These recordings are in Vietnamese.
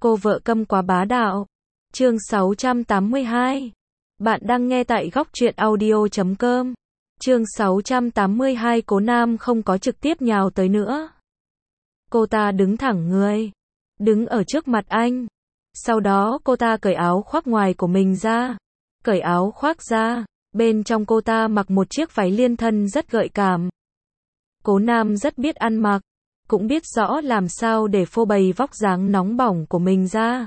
Cô vợ câm quá bá đạo. Chương 682. Bạn đang nghe tại góc truyện audio.com. Chương 682. Cố Nam không có trực tiếp nhào tới nữa. Cô ta đứng thẳng người, đứng ở trước mặt anh. Sau đó cô ta cởi áo khoác ngoài của mình ra. Cởi áo khoác ra, bên trong cô ta mặc một chiếc váy liên thân rất gợi cảm. Cố Nam rất biết ăn mặc, cũng biết rõ làm sao để phô bày vóc dáng nóng bỏng của mình ra.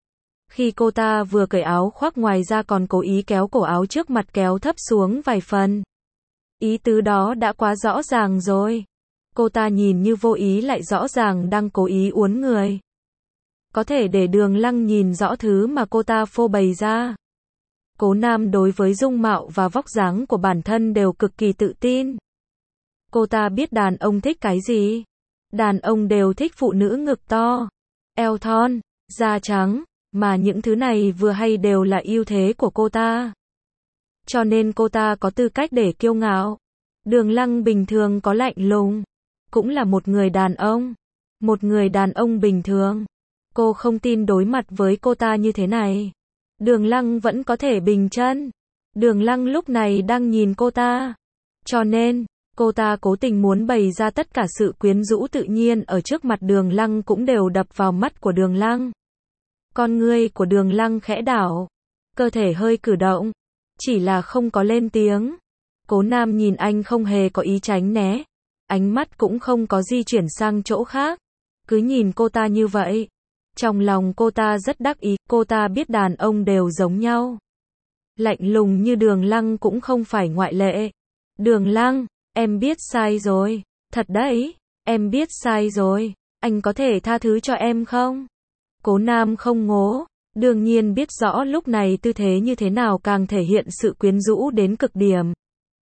Khi cô ta vừa cởi áo khoác ngoài ra còn cố ý kéo cổ áo trước mặt kéo thấp xuống vài phần. Ý tứ đó đã quá rõ ràng rồi. Cô ta nhìn như vô ý lại rõ ràng đang cố ý uốn người. Có thể để Đường Lăng nhìn rõ thứ mà cô ta phô bày ra. Cố Nam đối với dung mạo và vóc dáng của bản thân đều cực kỳ tự tin. Cô ta biết đàn ông thích cái gì. Đàn ông đều thích phụ nữ ngực to, eo thon, da trắng, mà những thứ này vừa hay đều là ưu thế của cô ta. Cho nên cô ta có tư cách để kiêu ngạo. Đường Lăng bình thường có lạnh lùng, cũng là một người đàn ông. Một người đàn ông bình thường. Cô không tin đối mặt với cô ta như thế này, Đường Lăng vẫn có thể bình chân. Đường Lăng lúc này đang nhìn cô ta. Cho nên, cô ta cố tình muốn bày ra tất cả sự quyến rũ tự nhiên ở trước mặt Đường Lăng cũng đều đập vào mắt của Đường Lăng. Con ngươi của Đường Lăng khẽ đảo, cơ thể hơi cử động, chỉ là không có lên tiếng. Cố Nam nhìn anh không hề có ý tránh né, ánh mắt cũng không có di chuyển sang chỗ khác, cứ nhìn cô ta như vậy. Trong lòng cô ta rất đắc ý, cô ta biết đàn ông đều giống nhau. Lạnh lùng như Đường Lăng cũng không phải ngoại lệ. Đường Lăng, em biết sai rồi, thật đấy, em biết sai rồi, anh có thể tha thứ cho em không? Cố Nam không ngố, đương nhiên biết rõ lúc này tư thế như thế nào càng thể hiện sự quyến rũ đến cực điểm.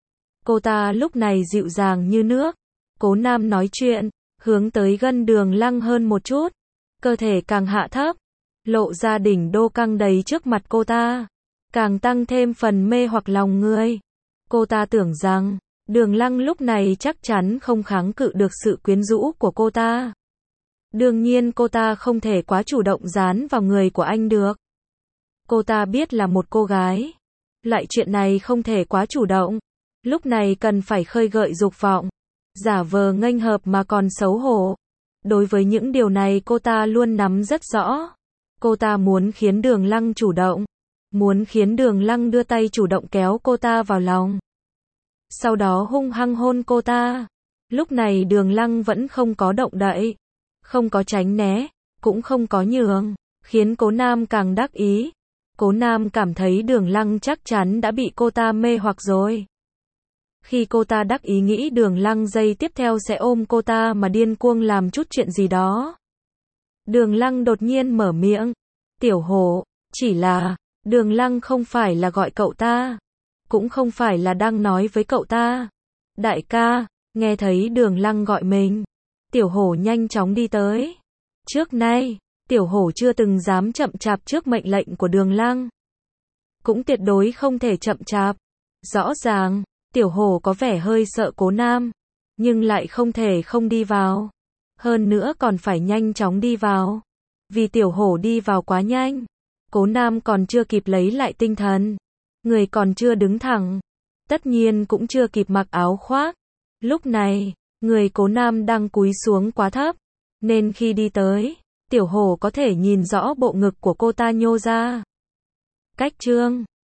Cô ta lúc này dịu dàng như nước. Cố Nam nói chuyện, hướng tới gần Đường Lăng hơn một chút, cơ thể càng hạ thấp, lộ ra đỉnh đô căng đầy trước mặt cô ta, càng tăng thêm phần mê hoặc lòng người. Cô ta tưởng rằng Đường Lăng lúc này chắc chắn không kháng cự được sự quyến rũ của cô ta. Đương nhiên cô ta không thể quá chủ động dán vào người của anh được. Cô ta biết là một cô gái, loại chuyện này không thể quá chủ động. Lúc này cần phải khơi gợi dục vọng, giả vờ nghênh hợp mà còn xấu hổ. Đối với những điều này cô ta luôn nắm rất rõ. Cô ta muốn khiến Đường Lăng chủ động, muốn khiến Đường Lăng đưa tay chủ động kéo cô ta vào lòng, sau đó hung hăng hôn cô ta. Lúc này Đường Lăng vẫn không có động đậy, không có tránh né, cũng không có nhường, khiến Cố Nam càng đắc ý. Cố Nam cảm thấy Đường Lăng chắc chắn đã bị cô ta mê hoặc rồi. Khi cô ta đắc ý nghĩ Đường Lăng giây tiếp theo sẽ ôm cô ta mà điên cuồng làm chút chuyện gì đó. Đường Lăng đột nhiên mở miệng, "Tiểu Hổ." Chỉ là, Đường Lăng không phải là gọi cậu ta, cũng không phải là đang nói với cậu ta. "Đại ca." Nghe thấy Đường Lăng gọi mình, Tiểu Hổ nhanh chóng đi tới. Trước nay, Tiểu Hổ chưa từng dám chậm chạp trước mệnh lệnh của Đường Lăng, cũng tuyệt đối không thể chậm chạp. Rõ ràng, Tiểu Hổ có vẻ hơi sợ Cố Nam, nhưng lại không thể không đi vào. Hơn nữa còn phải nhanh chóng đi vào. Vì Tiểu Hổ đi vào quá nhanh, Cố Nam còn chưa kịp lấy lại tinh thần, người còn chưa đứng thẳng, tất nhiên cũng chưa kịp mặc áo khoác. Lúc này, người Cố Nam đang cúi xuống quá thấp, nên khi đi tới, Tiểu Hổ có thể nhìn rõ bộ ngực của cô ta nhô ra. Cách chương